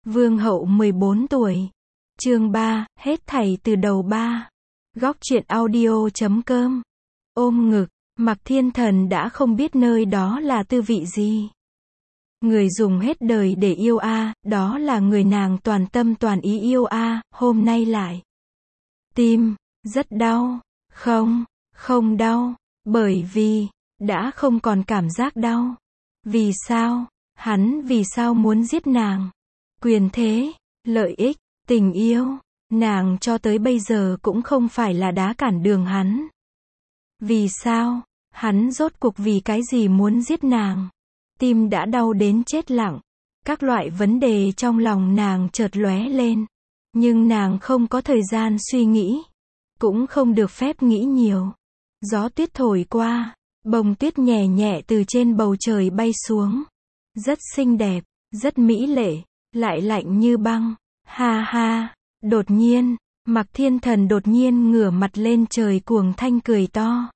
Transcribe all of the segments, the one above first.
Vương hậu 14 tuổi. Chương 3, hết thảy từ đầu 3. Góc truyện audio.com. Ôm ngực, Mạc Thiên Thần đã không biết nơi đó là tư vị gì. Người dùng hết đời để yêu a, đó là người nàng toàn tâm toàn ý yêu a, hôm nay lại. Tim, rất đau. Không đau, bởi vì, đã không còn cảm giác đau. Vì sao? Hắn vì sao muốn giết nàng? Quyền thế, lợi ích, tình yêu, nàng cho tới bây giờ cũng không phải là đá cản đường hắn. Vì sao? Hắn rốt cuộc vì cái gì muốn giết nàng? Tim đã đau đến chết lặng. Các loại vấn đề trong lòng nàng chợt lóe lên. Nhưng nàng không có thời gian suy nghĩ. Cũng không được phép nghĩ nhiều. Gió tuyết thổi qua. Bông tuyết nhẹ nhẹ từ trên bầu trời bay xuống. Rất xinh đẹp, rất mỹ lệ, lại lạnh như băng. Ha ha. Đột nhiên, Mạc Thiên Thần đột nhiên ngửa mặt lên trời cuồng thanh cười to.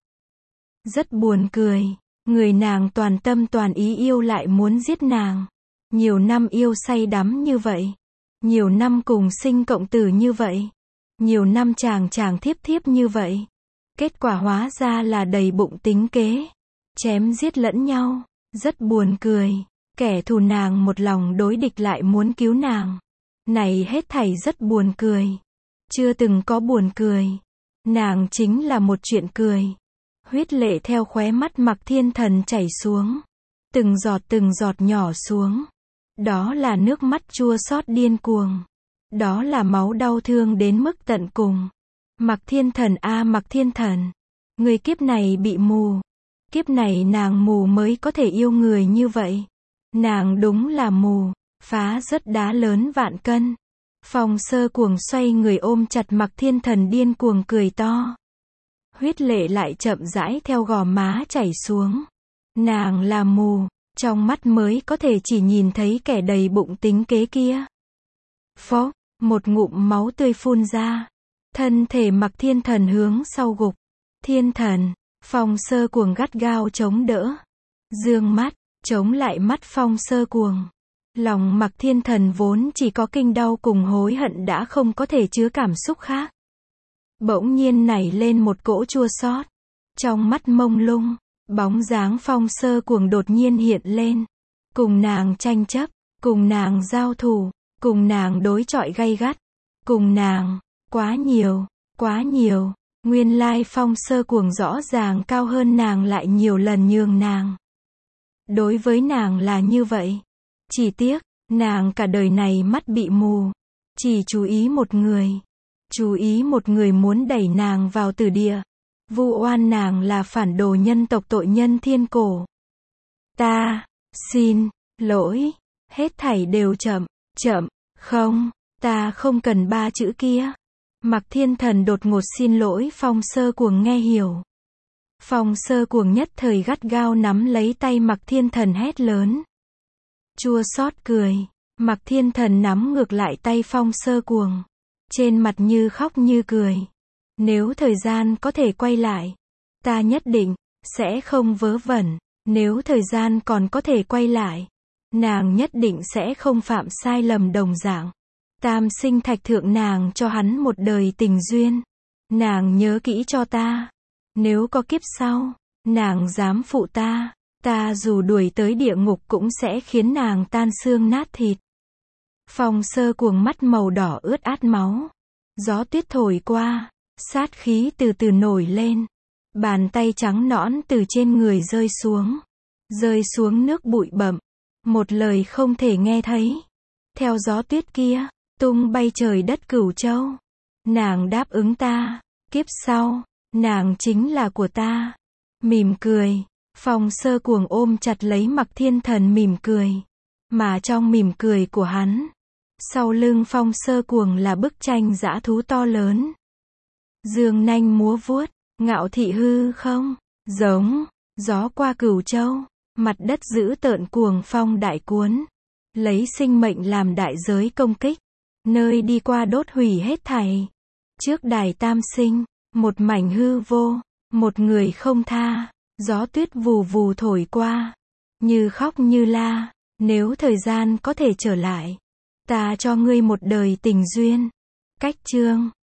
Rất buồn cười. Người nàng toàn tâm toàn ý yêu lại muốn giết nàng. Nhiều năm yêu say đắm như vậy. Nhiều năm cùng sinh cộng tử như vậy. Nhiều năm chàng chàng thiếp thiếp như vậy. Kết quả hóa ra là đầy bụng tính kế. Chém giết lẫn nhau. Rất buồn cười. Kẻ thù nàng một lòng đối địch lại muốn cứu nàng. Này hết thảy rất buồn cười. Chưa từng có buồn cười. Nàng chính là một chuyện cười. Huyết lệ theo khóe mắt Mạc Thiên Thần chảy xuống. Từng giọt nhỏ xuống. Đó là nước mắt chua xót điên cuồng. Đó là máu đau thương đến mức tận cùng. Mạc Thiên Thần a Mạc Thiên Thần. Người kiếp này bị mù. Kiếp này nàng mù mới có thể yêu người như vậy. Nàng đúng là mù. Phá rất đá lớn vạn cân. Phong Sơ Cuồng xoay người ôm chặt Mạc Thiên Thần điên cuồng cười to. Huyết lệ lại chậm rãi theo gò má chảy xuống. Nàng là mù, trong mắt mới có thể chỉ nhìn thấy kẻ đầy bụng tính kế kia. Phốc, một ngụm máu tươi phun ra. Thân thể Mạc Thiên Thần hướng sau gục. Thiên Thần, Phong Sơ Cuồng gắt gao chống đỡ. Dương mắt, chống lại mắt Phong Sơ Cuồng. Lòng Mạc Thiên Thần vốn chỉ có kinh đau cùng hối hận đã không có thể chứa cảm xúc khác. Bỗng nhiên nảy lên một cỗ chua xót. Trong mắt mông lung, bóng dáng Phong Sơ Cuồng đột nhiên hiện lên. Cùng nàng tranh chấp, cùng nàng giao thủ, cùng nàng đối chọi gay gắt. Cùng nàng, quá nhiều. Nguyên lai Phong Sơ Cuồng rõ ràng cao hơn nàng lại nhiều lần nhường nàng. Đối với nàng là như vậy. Chỉ tiếc, nàng cả đời này mắt bị mù. Chỉ chú ý một người. Chú ý một người muốn đẩy nàng vào tử địa. Vu oan nàng là phản đồ nhân tộc tội nhân thiên cổ. Ta, xin, lỗi. Hết thảy đều chậm, không, ta không cần ba chữ kia. Mạc Thiên Thần đột ngột xin lỗi Phong Sơ Cuồng nghe hiểu. Phong Sơ Cuồng nhất thời gắt gao nắm lấy tay Mạc Thiên Thần hét lớn. Chua xót cười. Mạc Thiên Thần nắm ngược lại tay Phong Sơ Cuồng. Trên mặt như khóc như cười. Nếu thời gian có thể quay lại, ta nhất định sẽ không vớ vẩn. Nếu thời gian còn có thể quay lại, nàng nhất định sẽ không phạm sai lầm đồng dạng. Tam sinh thạch thượng nàng cho hắn một đời tình duyên. Nàng nhớ kỹ cho ta. Nếu có kiếp sau, nàng dám phụ ta, ta dù đuổi tới địa ngục cũng sẽ khiến nàng tan xương nát thịt. Phong Sơ Cuồng mắt màu đỏ ướt át máu. Gió tuyết thổi qua, sát khí từ từ nổi lên. Bàn tay trắng nõn từ trên người rơi xuống nước bụi bặm. Một lời không thể nghe thấy. Theo gió tuyết kia, tung bay trời đất Cửu Châu. Nàng đáp ứng ta, kiếp sau, nàng chính là của ta. Mỉm cười, Phong Sơ Cuồng ôm chặt lấy Mạc Thiên Thần mỉm cười. Mà trong mỉm cười của hắn, sau lưng Phong Sơ Cuồng là bức tranh dã thú to lớn. Dương nanh múa vuốt, ngạo thị hư không, giống, gió qua Cửu Châu, mặt đất dữ tợn cuồng phong đại cuốn. Lấy sinh mệnh làm đại giới công kích, nơi đi qua đốt hủy hết thảy. Trước đài tam sinh, một mảnh hư vô, một người không tha, gió tuyết vù vù thổi qua, như khóc như la. Nếu thời gian có thể trở lại, Ta cho ngươi một đời tình duyên. Cách chương